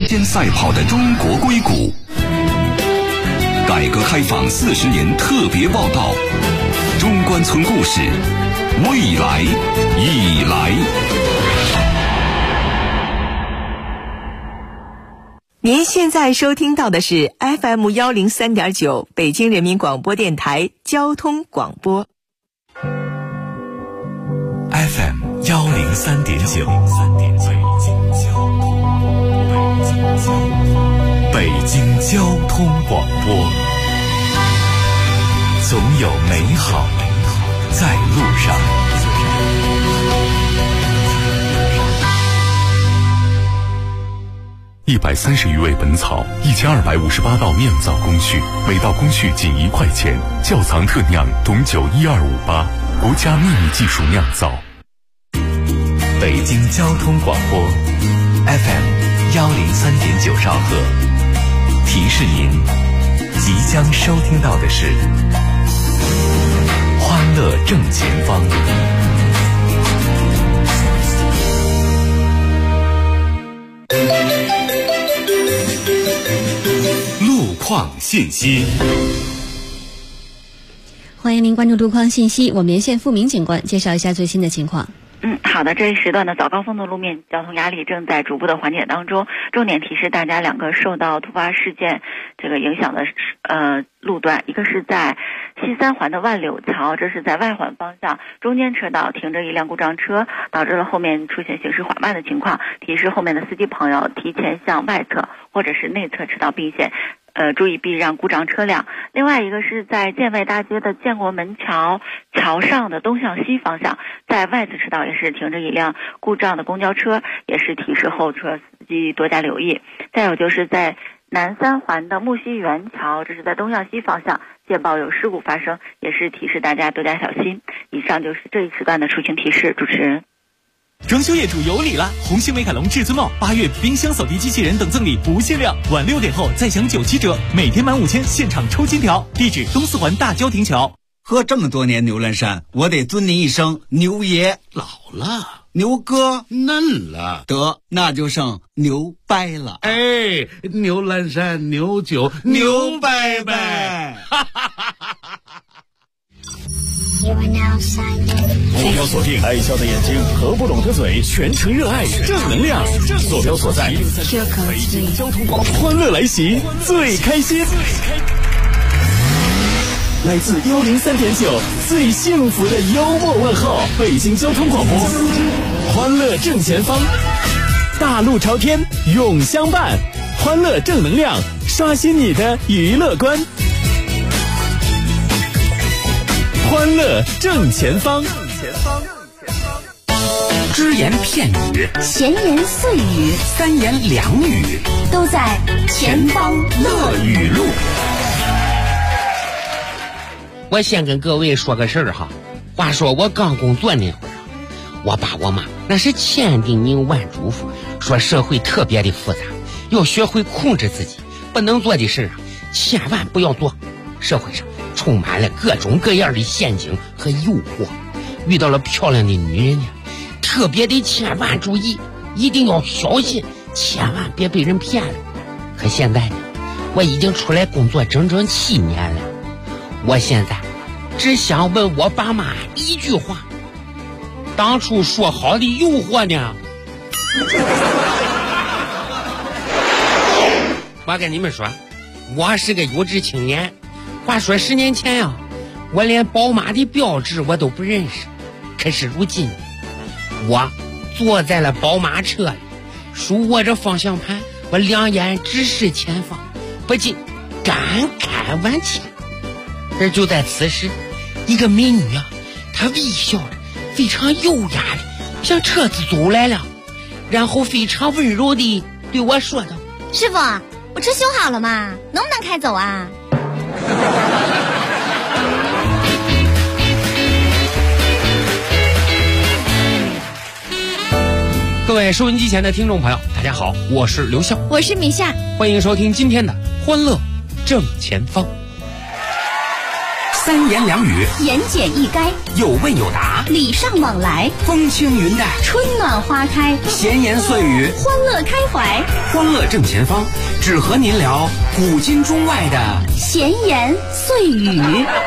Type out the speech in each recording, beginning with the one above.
间赛跑的中国硅谷。改革开放40年特别报道，中关村故事，未来已来。 您现在收听到的是 FM103.9 北京人民广播电台交通广播。 FM103.9 北京交通广播，总有美好在路上。130余味本草，1258道酿造工序，每道工序仅1块钱。窖藏特酿董酒12588，国家秘密技术酿造。北京交通广播 FM103.9兆赫，提示您即将收听到的是欢乐正前方。路况信息， 欢迎您关注路况信息，我们连线付明警官介绍一下最新的情况。 好的，这一时段的早高峰的路面交通压力正在逐步的缓解当中。重点提示大家2个受到突发事件影响的路段，一个是在西三环的万柳桥，这是在外环方向，中间车道停着一辆故障车，导致了后面出现行驶缓慢的情况，提示后面的司机朋友提前向外侧或者是内侧车道并线，注意避让故障车辆。另外一个是在建外大街的建国门桥上的东向西方向，在外侧车道也是停着一辆故障的公交车，也是提示后车司机多加留意。再有就是在南三环的木樨园桥，这是在东向西方向，接报有事故发生，也是提示大家多加小心。以上就是这一时段的出行提示。主持人， 装修业主有礼了！红星美凯龙至尊帽8月冰箱扫地机器人等赠礼不限量，晚6点后再享97折，每天满5000现场抽金条。地址东四环大郊亭桥。 喝这么多年牛栏山，我得尊您一声牛爷。 老了， 牛哥嫩了， 得那就剩牛掰了。 哎，牛栏山牛酒牛掰掰。 坐标锁定爱笑的眼睛和不懂的嘴，全程热爱正能量。坐标所在北京交通广播，欢乐来袭最开心。来自103.9最幸福的幽默问候，北京交通广播，欢乐正前方，大路朝天永相伴，欢乐正能量，刷新你的娱乐观。欢乐正前方， 只言片语， 闲言碎语， 三言两语， 都在前方乐语录。 我先跟各位说个事儿哈。话说我刚工作那会儿，我爸我妈那是千叮咛万嘱咐，说社会特别的复杂，要学会控制自己，不能做的事啊千万不要做。社会上充满了各种各样的陷阱和诱惑，遇到了漂亮的女人呢，特别的千万注意，一定要小心，千万别被人骗了。可现在呢，我已经出来工作整整7年了，我现在只想问我爸妈一句话：当初说好的诱惑呢？我跟你们说，我是个有志青年。话说10年前呀，我连宝马的标志我都不认识，可是如今我坐在了宝马车里，手握着方向盘，我两眼直视前方，不禁感慨万千。而就在此时，一个美女啊，她微笑着，非常优雅的向车子走来了，然后非常温柔的对我说道： 师傅，我车修好了吗？能不能开走啊？ 各位收音机前的听众朋友，大家好，我是刘笑， 我是米夏， 欢迎收听今天的欢乐正前方。 三言两语， 言简意赅， 有问有答， 礼尚往来， 风轻云淡， 春暖花开， 闲言碎语， 欢乐开怀， 欢乐正前方，只和您聊古今中外的闲言碎语。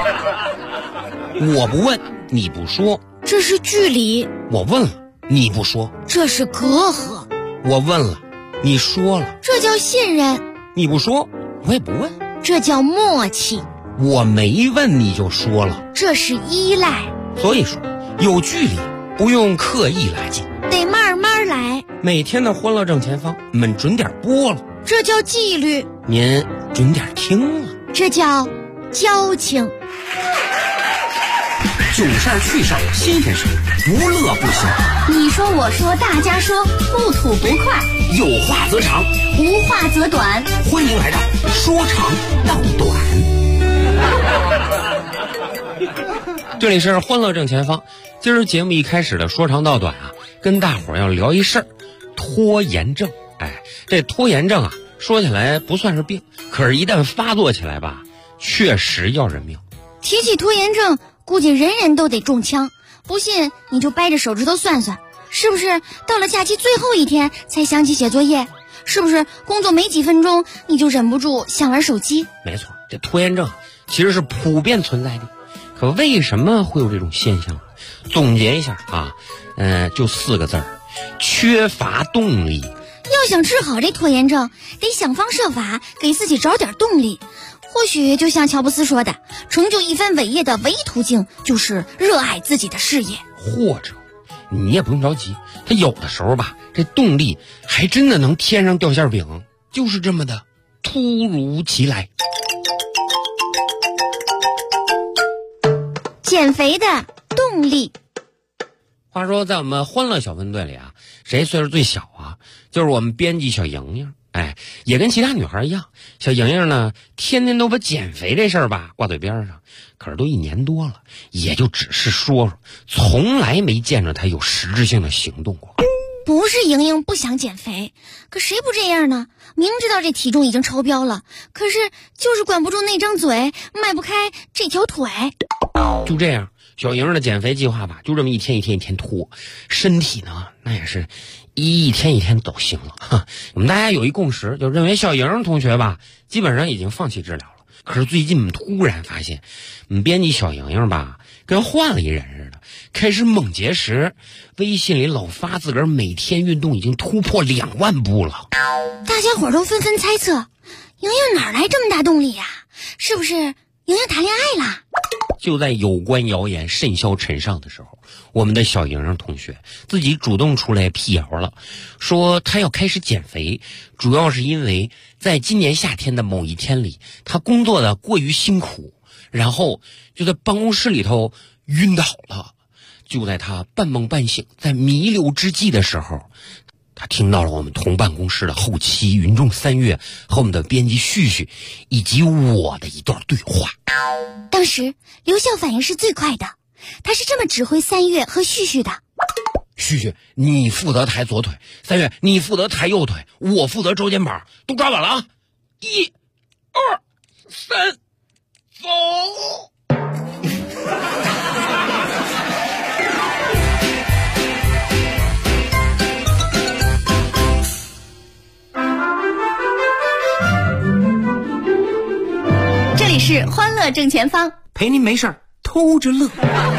我不问，你不说， 这是距离； 我问了，你不说， 这是隔阂； 我问了，你说了， 这叫信任； 你不说，我也不问， 这叫默契； 我没问你就说了， 这是依赖。 所以说，有距离不用刻意拉近， 得慢慢来。 每天的欢乐正前方，我们准点播了， 这叫纪律； 您准点听了， 这叫交情。 囧事儿趣事儿新鲜事儿，不乐不行。 你说我说大家说，不吐不快， 有话则长， 无话则短。 欢迎来到说长道短。这里是欢乐正前方，今儿节目一开始的说长道短啊，跟大伙儿要聊一事儿，拖延症。这拖延症啊，说起来不算是病，可是一旦发作起来吧，确实要人命。 提起拖延症，估计人人都得中枪。不信你就掰着手指头算算，是不是到了假期最后一天才想起写作业？是不是工作没几分钟你就忍不住想玩手机？ 没错，这拖延症其实是普遍存在的。可为什么会有这种现象？总结一下啊，就4个字儿：缺乏动力。 要想治好这拖延症，得想方设法给自己找点动力。或许就像乔布斯说的，成就一番伟业的唯一途径就是热爱自己的事业。 或者你也不用着急，他有的时候吧，这动力还真的能天上掉馅饼，就是这么的突如其来。 减肥的动力。 话说在我们欢乐小分队里啊，谁岁数最小啊？就是我们编辑小莹莹。也跟其他女孩一样，小莹莹呢，天天都把减肥这事儿吧挂嘴边上，可是都1年多了，也就只是说说，从来没见着她有实质性的行动过。 不是莹莹不想减肥，可谁不这样呢？明知道这体重已经超标了，可是就是管不住那张嘴，迈不开这条腿。 就这样，小莹的减肥计划吧，就这么一天拖，身体呢，那也是一天一天走形了。我们大家有一共识，就认为小莹同学吧，基本上已经放弃治疗了。可是最近我们突然发现，我们编辑小莹莹吧，跟换了一人似的，开始猛节食，微信里老发自个儿每天运动已经突破2万步了。 大家伙都纷纷猜测，莹莹哪来这么大动力呀？是不是莹莹谈恋爱啦？ 就在有关谣言甚嚣尘上的时候，我们的小莹莹同学自己主动出来辟谣了，说她要开始减肥，主要是因为在今年夏天的某一天里，她工作的过于辛苦，然后就在办公室里头晕倒了。就在她半梦半醒，在弥留之际的时候，他听到了我们同办公室的后期云中3月和我们的编辑旭旭以及我的一段对话。 当时刘笑反应是最快的，他是这么指挥3月和旭旭的： 旭旭，你负责抬左腿；3月，你负责抬右腿；我负责周肩膀。都抓稳了啊！1、2、3，走！ 这里是欢乐正前方， 陪您没事儿偷着乐。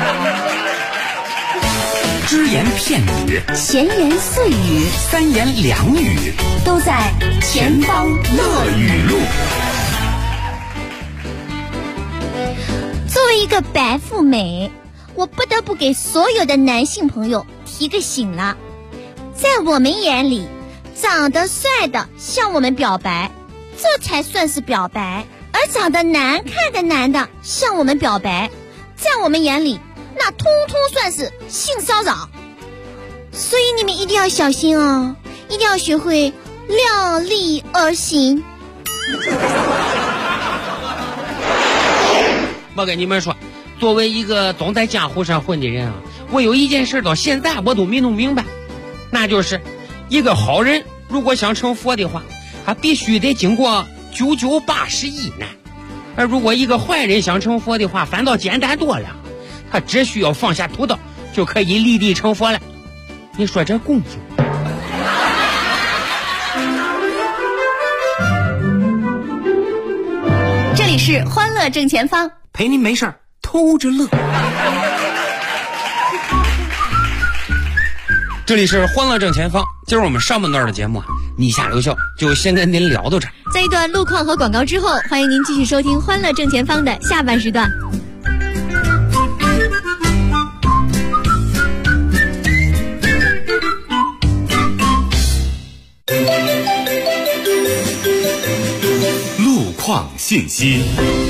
只言片语， 闲言碎语， 三言两语， 都在前方乐语录。作为一个白富美，我不得不给所有的男性朋友提个醒了。在我们眼里，长得帅的向我们表白，这才算是表白；而长得难看的男的向我们表白，在我们眼里那通通算是性骚扰。所以你们一定要小心哦，一定要学会量力而行。 我跟你们说，作为一个总在江湖上混的人啊，我有一件事到现在我都没弄明白，那就是一个好人如果想成佛的话，他必须得经过9981难。 而如果一个坏人想成佛的话，反倒简单多了，他只需要放下屠刀，就可以立地成佛了。你说这公平？ 这里是欢乐正前方， 陪您没事儿偷着乐。这里是欢乐正前方，今儿我们上半段的节目啊，你下留校就先跟您聊到这儿。 在一段路况和广告之后，欢迎您继续收听欢乐正前方的下半时段。 路况信息。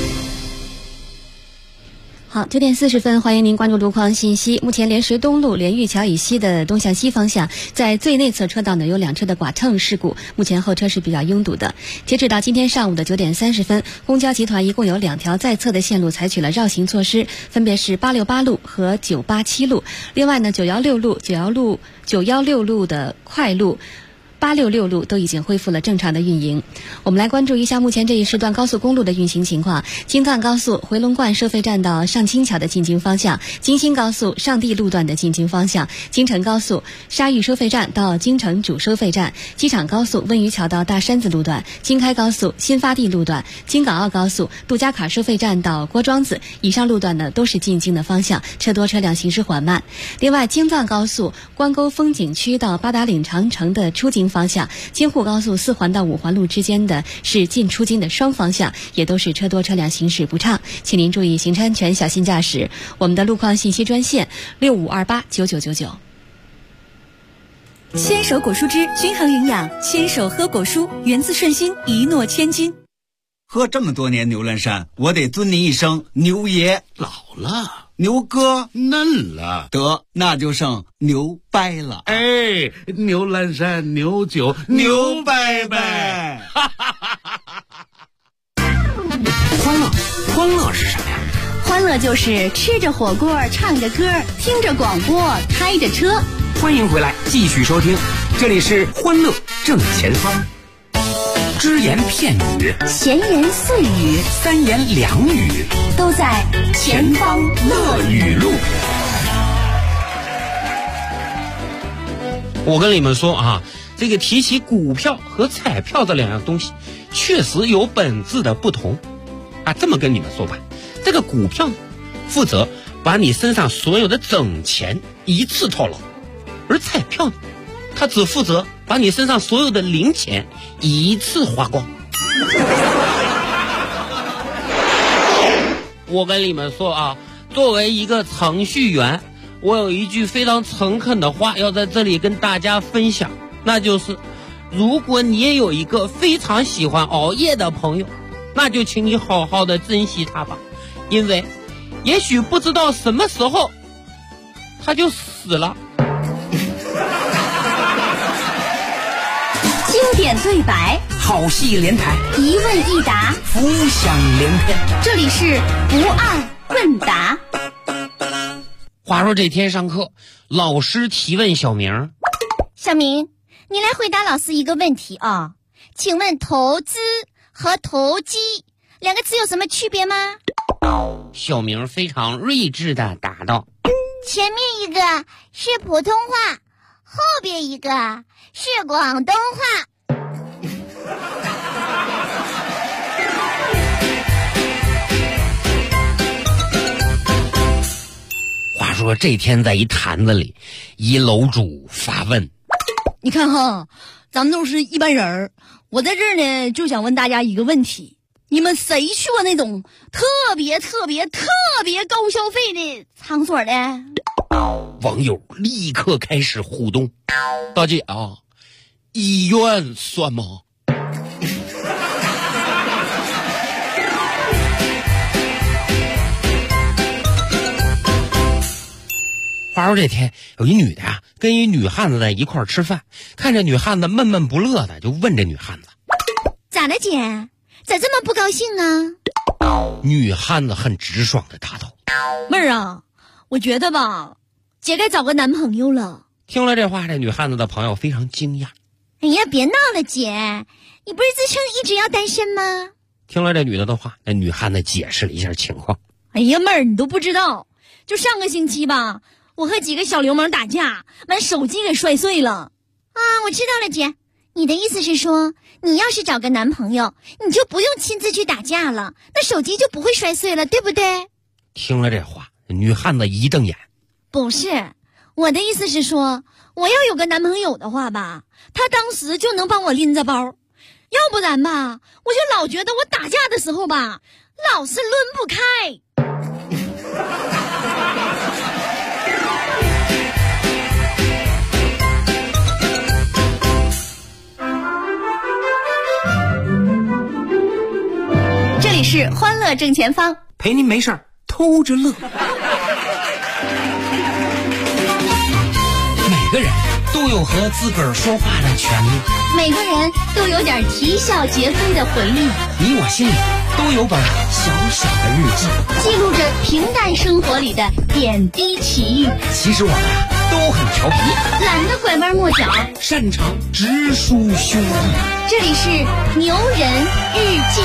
好，9点40分，欢迎您关注路况信息。目前莲石东路莲玉桥以西的东向西方向，在最内侧车道呢有2车的剐蹭事故，目前后车是比较拥堵的。截止到今天上午的9点30分，公交集团一共有2条在侧的线路采取了绕行措施，分别是868路和987路。另外呢，916路、916路的快路、866路都已经恢复了正常的运营。我们来关注一下目前这一时段高速公路的运行情况。京藏高速回龙观收费站到上清桥的进京方向，京新高速上地路段的进京方向，京承高速沙峪收费站到京承主收费站，机场高速温榆桥到大山子路段，京开高速新发地路段，京港澳高速杜家坎收费站到郭庄子，以上路段呢都是进京的方向，车多车辆行驶缓慢。另外，京藏高速关沟风景区到八达岭长城的出京方向，京沪高速4环到5环路之间的是进出京的双方向，也都是车多车辆行驶不畅，请您注意行车安全，小心驾驶。我们的路况信息专线65289999。 牵手果蔬汁均衡营养，牵手喝果蔬，源自顺心，一诺千金。 喝这么多年牛栏山，我得尊你一声牛爷。 老了， 牛哥嫩了， 得那就剩牛掰了。 哎，牛栏山牛酒牛掰掰。 欢乐是什么呀？ 欢乐就是吃着火锅，唱着歌，听着广播，开着车。 欢迎回来，继续收听，这里是欢乐正前方。只言片语， 闲言碎语， 三言两语， 都在前方乐语录。 我跟你们说啊，这个提起股票和彩票这2样东西，确实有本质的不同啊。这么跟你们说吧，这个股票负责把你身上所有的整钱一次套牢，而彩票呢，它只负责把你身上所有的零钱一次花光。我跟你们说啊，作为一个程序员，我有一句非常诚恳的话要在这里跟大家分享，那就是如果你也有一个非常喜欢熬夜的朋友，那就请你好好的珍惜他吧，因为也许不知道什么时候他就死了。 经典对白， 好戏连台， 一问一答， 浮想联翩。 这里是不二问答。 话说这天上课，老师提问小明： 小明，你来回答老师一个问题啊，请问投资和投机2个词有什么区别吗？ 小明非常睿智地答道： 前面一个是普通话，后边一个是广东话。 话说这天在一坛子里，一楼主发问： 你看哈，咱们都是一般人儿，我在这儿呢就想问大家一个问题，你们谁去过那种特别高消费的场所呢？ 网友立刻开始互动：大姐啊，医院算吗？话说这天有一女的啊，跟一女汉子在一块儿吃饭，看着女汉子闷闷不乐的，就问这女汉子： 咋了姐？咋这么不高兴啊？ 女汉子很直爽的答道： 妹儿啊，我觉得吧，姐该找个男朋友了。 听了这话，这女汉子的朋友非常惊讶： 哎呀，别闹了姐，你不是自称一直要单身吗？ 听了这女的的话，那女汉子解释了一下情况。 哎呀，妹儿，你都不知道，就上个星期吧，我和几个小流氓打架，把手机给摔碎了。 啊，我知道了，姐，你的意思是说，你要是找个男朋友，你就不用亲自去打架了，那手机就不会摔碎了，对不对？ 听了这话，女汉子一瞪眼。 不是，我的意思是说， 我要有个男朋友的话吧，他当时就能帮我拎着包，要不然吧，我就老觉得我打架的时候吧，老是抡不开。 这里是欢乐正前方， 陪您没事儿偷着乐。每个人都有和自个儿说话的权利， 每个人都有点啼笑皆非的回忆， 你我心里都有本小小的日记， 记录着平淡生活里的点滴奇遇。 其实我们都很调皮， 懒得拐弯抹角， 擅长直抒胸臆。 这里是牛人日记。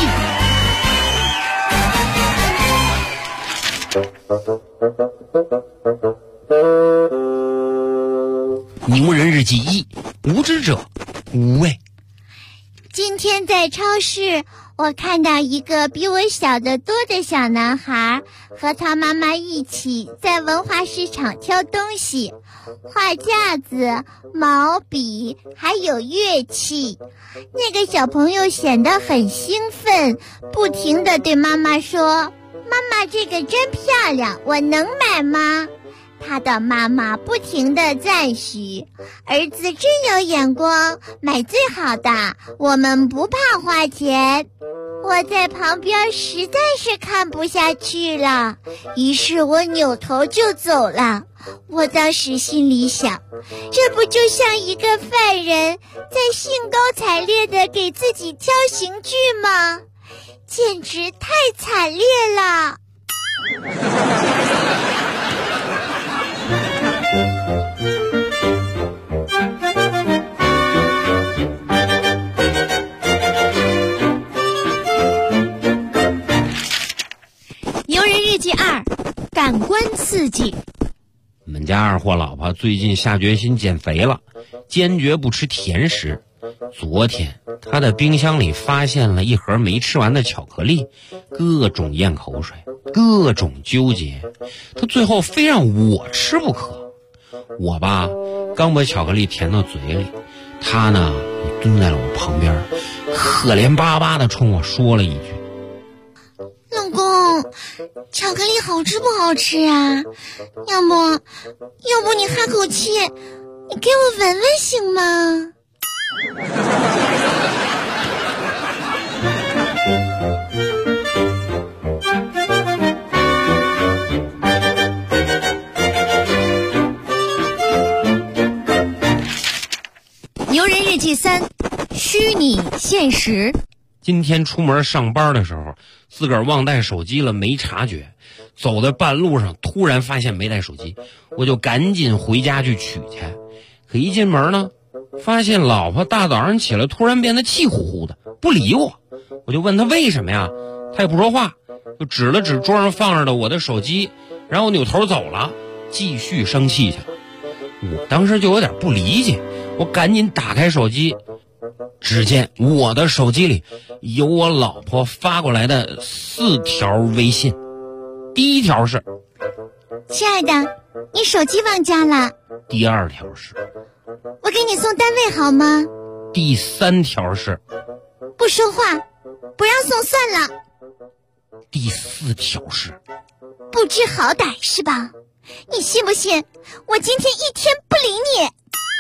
牛人日记1：无知者无畏。 今天在超市，我看到一个比我小得多的小男孩和他妈妈一起在文化市场挑东西，画架子、毛笔还有乐器。那个小朋友显得很兴奋，不停地对妈妈说：“妈妈，这个真漂亮，我能买吗？”他的妈妈不停地赞许：“儿子真有眼光，买最好的，我们不怕花钱。”我在旁边实在是看不下去了，于是我扭头就走了。我当时心里想，这不就像一个犯人在兴高采烈地给自己挑刑具吗？简直太惨烈了。 牛人日记2：感官刺激。 我们家二货老婆最近下决心减肥了，坚决不吃甜食。昨天她的冰箱里发现了一盒没吃完的巧克力，各种咽口水，各种纠结，她最后非让我吃不可。我吧，刚把巧克力填到嘴里，她呢蹲在了我旁边，可怜巴巴地冲我说了一句：“ 老公，巧克力好吃不好吃啊？要不你哈口气，你给我闻闻行吗？” 牛人日记3：虚拟现实。 今天出门上班的时候，自个儿忘带手机了，没察觉，走在半路上突然发现没带手机，我就赶紧回家去取去。可一进门呢，发现老婆大早上起来突然变得气呼呼的，不理我。我就问她为什么呀，她也不说话，就指了指桌上放着的我的手机，然后扭头走了，继续生气去了。我当时就有点不理解，我赶紧打开手机，只见我的手机里有我老婆发过来的4条微信。第一条是：“ 亲爱的，你手机忘家了。” 第二条是：“ 我给你送单位好吗？” 第3条是：“ 不说话，不让送算了。” 第4条是：“ 不知好歹是吧？你信不信我今天一天不理你？”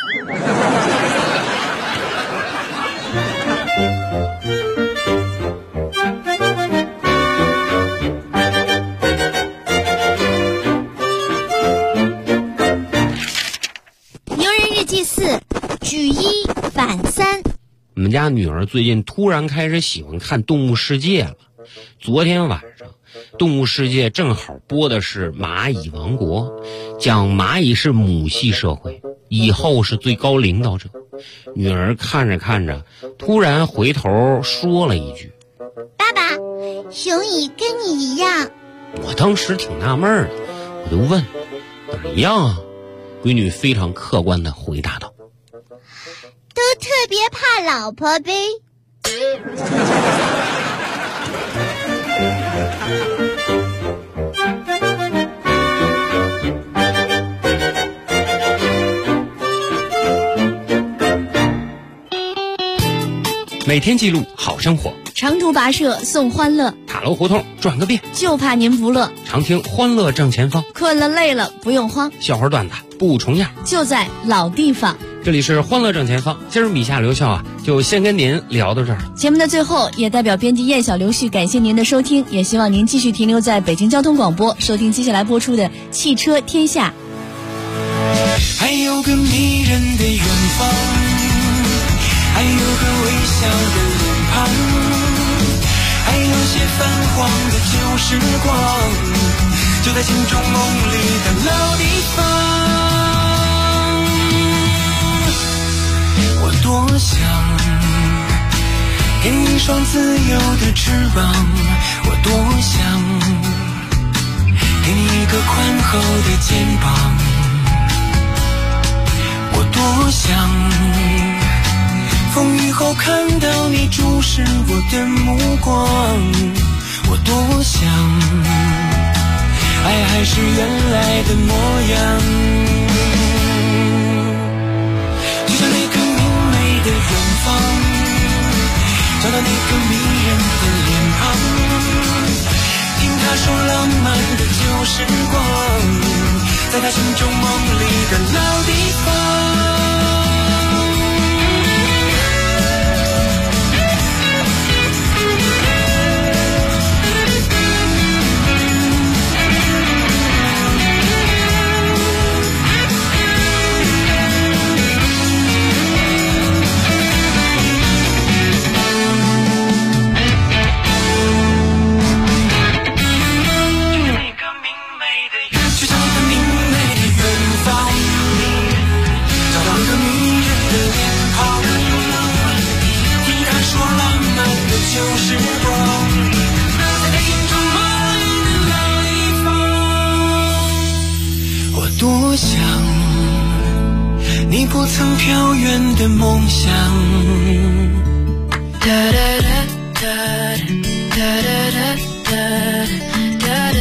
牛人日记4：举1反3。 我们家女儿最近突然开始喜欢看《动物世界》了。昨天晚上，《动物世界》正好播的是蚂蚁王国，讲蚂蚁是母系社会，以后是最高领导者。女儿看着看着，突然回头说了一句：“ 爸爸， 熊姨跟你一样。 我当时挺纳闷的，我就问哪一样啊？闺女非常客观地回答道： 都特别怕老婆呗。 每天记录好生活， 长途跋涉送欢乐， 塔楼胡同转个遍， 就怕您不乐。 常听欢乐正前方， 困了累了不用慌， 笑话段子不重样， 就在老地方。 这里是欢乐正前方，今儿米夏刘笑啊，就先跟您聊到这儿。 节目的最后，也代表编辑燕小刘旭感谢您的收听，也希望您继续停留在北京交通广播，收听接下来播出的《汽车天下》。 还有个迷人的远方，还有个微笑的脸庞，还有些泛黄的旧时光，就在心中梦里的老地方。我多想给你一双自由的翅膀，我多想给你一个宽厚的肩膀，我多想风雨后看到你注视我的目光，我多想爱还是原来的模样，就像那个明媚的远方，找到那个迷人的脸庞，听他说浪漫的旧时光，在他心中梦里的老地方。多想你不曾飘远的梦想，哒哒哒哒哒哒哒哒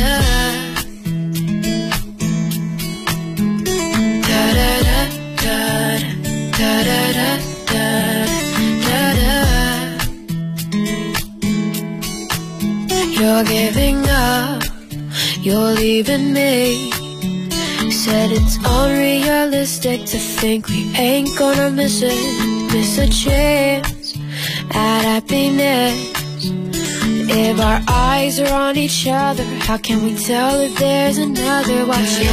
You're giving up, you're leaving me. Said it's unrealistic to think we ain't gonna miss a chance at happiness. If our eyes are on each other, how can we tell if there's another? Watching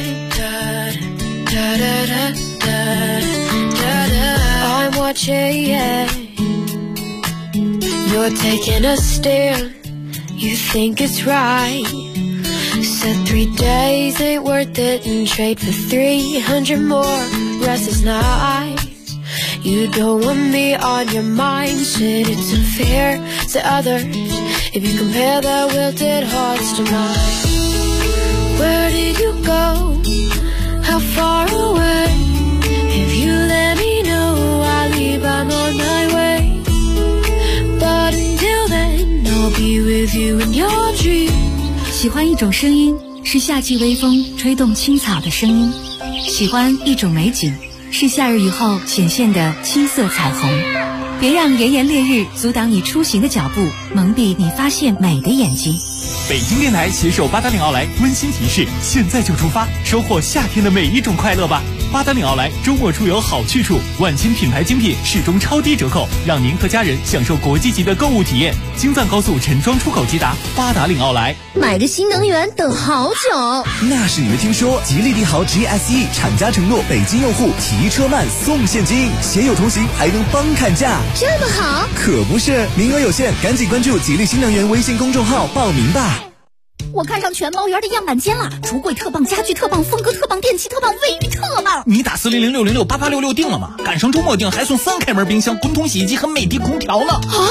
I'm watching. You're taking a stand, you think it's right. Said 3 days ain't worth it and trade for 300 more restless nights. You don't want me on your mind. Said it's unfair to others if you compare their wilted hearts to mine. Where did you go? How far away? If you let me know, I'll leave, I'm on my way. But until then, I'll be with you in your dreams. 喜欢一种声音，是夏季微风吹动青草的声音；喜欢一种美景，是夏日雨后显现的青色彩虹。别让炎炎烈日阻挡你出行的脚步，蒙蔽你发现美的眼睛。 北京电台携手八达岭奥莱温馨提示：现在就出发，收获夏天的每一种快乐吧！八达岭奥莱周末出游好去处，万千品牌精品始终超低折扣，让您和家人享受国际级的购物体验。京藏高速陈庄出口直达八达岭奥莱。 买个新能源等好久， 那是你没听说，吉利帝豪 GSE 厂家承诺北京用户提车慢送现金，携友同行还能帮看价， 这么好？ 可不是，名额有限，赶紧关注吉利新能源微信公众号报名吧。 我看上全猫园的样板间了，橱柜特棒，家具特棒，风格特棒，电器特棒，卫浴特棒。 你打4006068866订了吗？赶上周末订还送3开门冰箱、滚筒洗衣机和美的空调呢。 啊！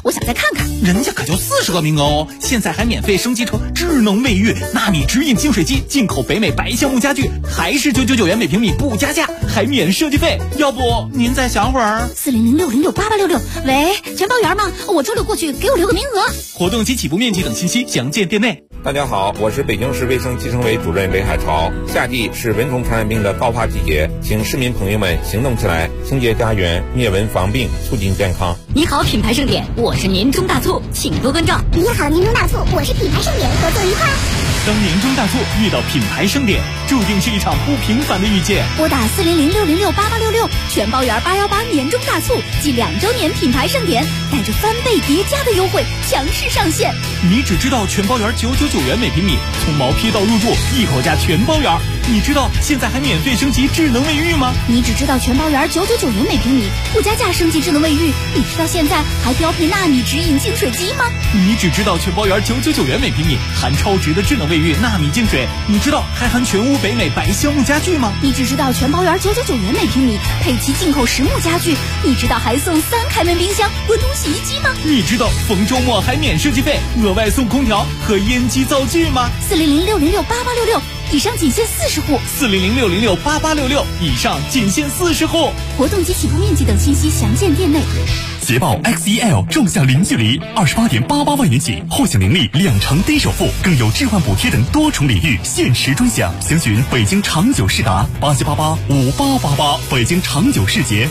我想再看看。 人家可就40个名额哦，现在还免费升级成智能卫浴纳米直饮净水机，进口北美白橡木家具，还是999元每平米不加价，还免设计费。要不您再想会儿 ？4006068866，喂，全包圆吗？我周六过去，给我留个名额。 活动及起步面积等信息详见店内。 大家好，我是北京市卫生计生委主任韦海潮。夏季是蚊虫传染病的爆发季节，请市民朋友们行动起来，清洁家园，灭蚊防病，促进健康。 你好，品牌盛典，我是年终大促，请多关照。 你好，年终大促，我是品牌盛典，合作愉快。 当年终大促遇到品牌盛典，注定是一场不平凡的遇见。 拨打400606866，全包圆818年终大促暨2周年品牌盛典，带着翻倍叠加的优惠强势上线。 你只知道全包圆999元每平米，从毛坯到入住一口价全包圆。你知道现在还免费升级智能卫浴吗？ 你只知道全包圆999元每平米，不加价升级智能卫浴。你知道现在还标配纳米直饮净水机吗？ 你只知道全包圆999元每平米，含超值的智能卫浴纳米净水。你知道还含全屋北美白橡木家具吗？ 你只知道全包圆999元每平米，配齐进口实木家具。你知道还送3开门冰箱、滚筒洗衣机吗？ 你知道逢周末还免设计费，额外送空调和烟机灶具吗 ？400606866，以上仅限40户。 400606866，以上仅限40户。 活动及起步面积等信息详见店内。 捷豹 XEL 众享零距离，28.88万元起，后享年利2成低首付，更有置换补贴等多重礼遇，限时专享。详询北京长久世达87885888，北京长久世捷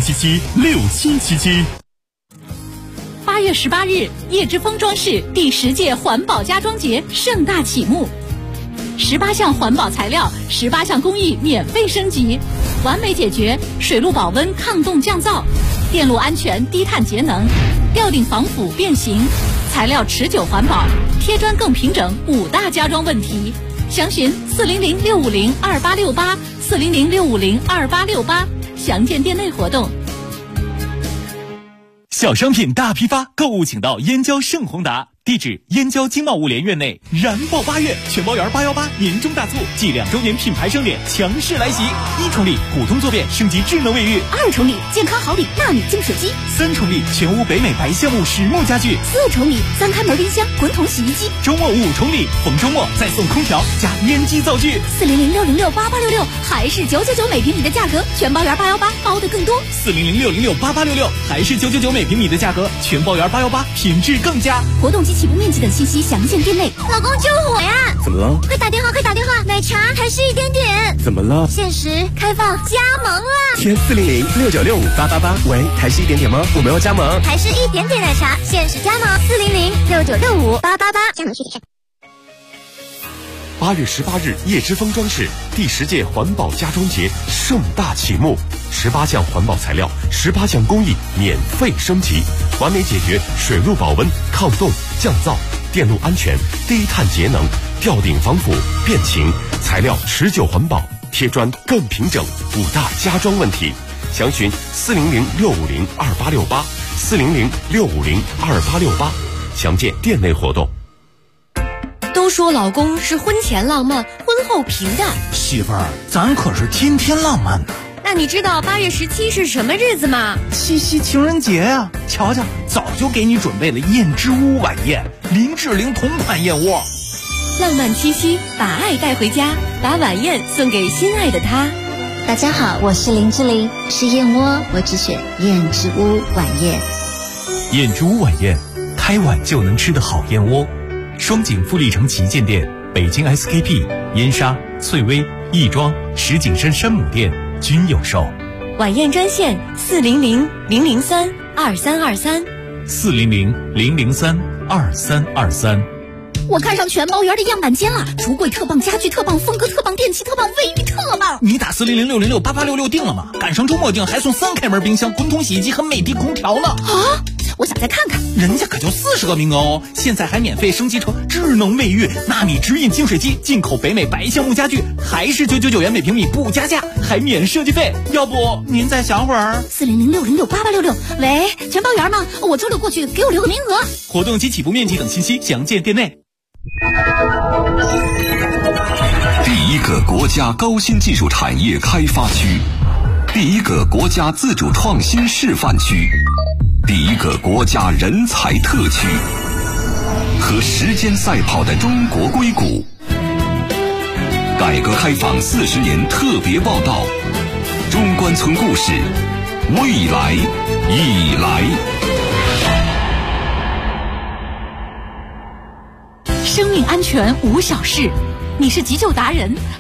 63776777。 8月18日，叶之峰装饰第10届环保家装节盛大启幕，18项环保材料，18项工艺免费升级，完美解决水路保温、抗冻降噪、电路安全、低碳节能、吊顶防腐变形、材料持久环保、贴砖更平整5大家装问题。详询400-650-2868，400-650-2868，详见店内活动。 小商品大批发，购物请到燕郊盛宏达，地址燕郊经贸物联院内。燃爆8月，全包圆818年终大促暨2周年品牌盛典强势来袭！1重礼普通坐便升级智能卫浴 ，2重礼健康好礼纳米净水机 ，3重礼全屋北美白橡木实木家具 ，4重礼3开门冰箱、滚筒洗衣机。 周末5重礼，逢周末再送空调加烟机灶具。 40060688866，还是999每平米的价格，全包圆818包的更多。 40060688866，还是999每平米的价格，全包圆818品质更佳。 活动及起步面积等信息详见店内。 老公救我呀！ 怎么了？ 快打电话，快打电话！奶茶还是1点点。 怎么了？ 限时开放加盟了。 填40069658888。喂，还是1点点吗？我们要加盟。 还是1点点奶茶，限时加盟40069658888。加盟具体看。 8月18日，叶之峰装饰第10届环保家装节盛大启幕，18项环保材料，18项工艺免费升级，完美解决水路保温、抗冻、降噪、电路安全、低碳节能、吊顶防腐、变形，材料持久环保，贴砖更平整5大家装问题。详询400-650-2868，400-650-2868，详见店内活动。 都说老公是婚前浪漫，婚后平淡。 媳妇儿，咱可是天天浪漫呢。 那你知道8月17是什么日子吗？ 七夕情人节呀！瞧瞧，早就给你准备了燕之屋晚宴，林志玲同款燕窝。 浪漫七夕，把爱带回家，把晚宴送给心爱的他。 大家好，我是林志玲，吃燕窝我只选燕之屋晚宴。 燕之屋晚宴，开碗就能吃的好燕窝。双井富力城旗舰店、北京 SKP、燕莎、翠微、亦庄、石景山山姆店均有售。 晚宴专线400-003-2323。 400-003-2323。 我看上全包圆的样板间了，橱柜特棒，家具特棒，风格特棒，电器特棒，卫浴特棒。 你打400-606-8866定了吗？赶上周末定还送3开门冰箱、滚筒洗衣机和美的空调呢。 啊！我想再看看。 人家可就40个名额哦，现在还免费升级成智能卫浴纳米直饮净水机，进口北美白橡木家具，还是999元每平米不加价，还免设计费。要不您再想会儿 ？400-606-8866，喂，全包圆吗？我周六过去，给我留个名额。 活动及起步面积等信息详见店内。 第1个国家高新技术产业开发区，第1个国家自主创新示范区， 第一个国家人才特区，和时间赛跑的中国硅谷。改革开放40年特别报道，中关村故事，未来已来。 生命安全无小事，你是急救达人